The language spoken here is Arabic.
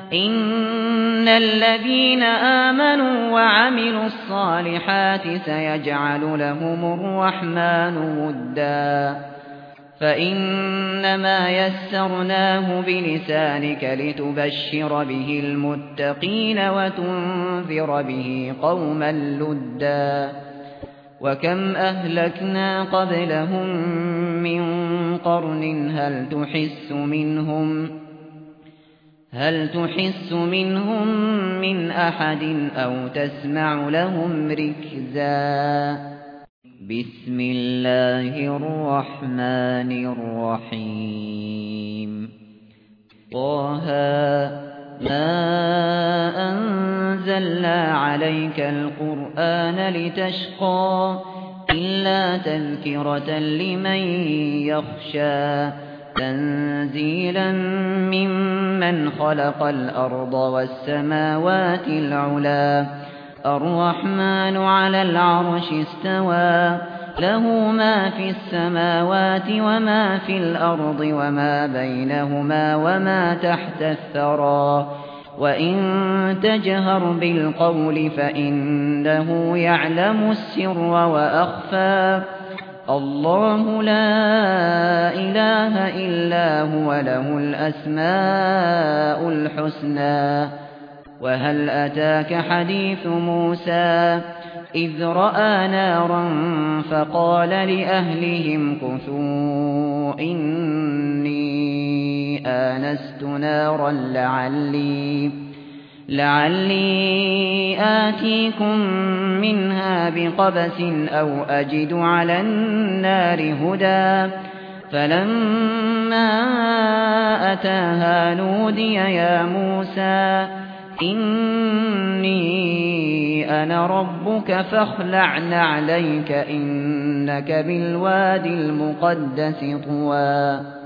إن الذين آمنوا وعملوا الصالحات سيجعل لهم الرحمن ودا فإنما يسرناه بلسانك لتبشر به المتقين وتنذر به قوما لدا وكم أهلكنا قبلهم من قرن هل تحس منهم من أحد أو تسمع لهم ركزا بسم الله الرحمن الرحيم طه ما أنزلنا عليك القرآن لتشقى إلا تذكرة لمن يخشى تنزيلا ممن خلق الأرض والسماوات العلا الرحمن على العرش استوى له ما في السماوات وما في الأرض وما بينهما وما تحت الثرى وإن تجهر بالقول فإنه يعلم السر وأخفى الله لا إله إلا هو له الأسماء الحسنى وهل أتاك حديث موسى إذ رأى نارا فقال لأهلهم كثوا إني آنست نارا لعلي آتيكم منها بقبس أو أجد على النار هدى فلما أتاها نودي يا موسى إني أنا ربك فاخلع نعليك إنك بالوادي المقدس طوى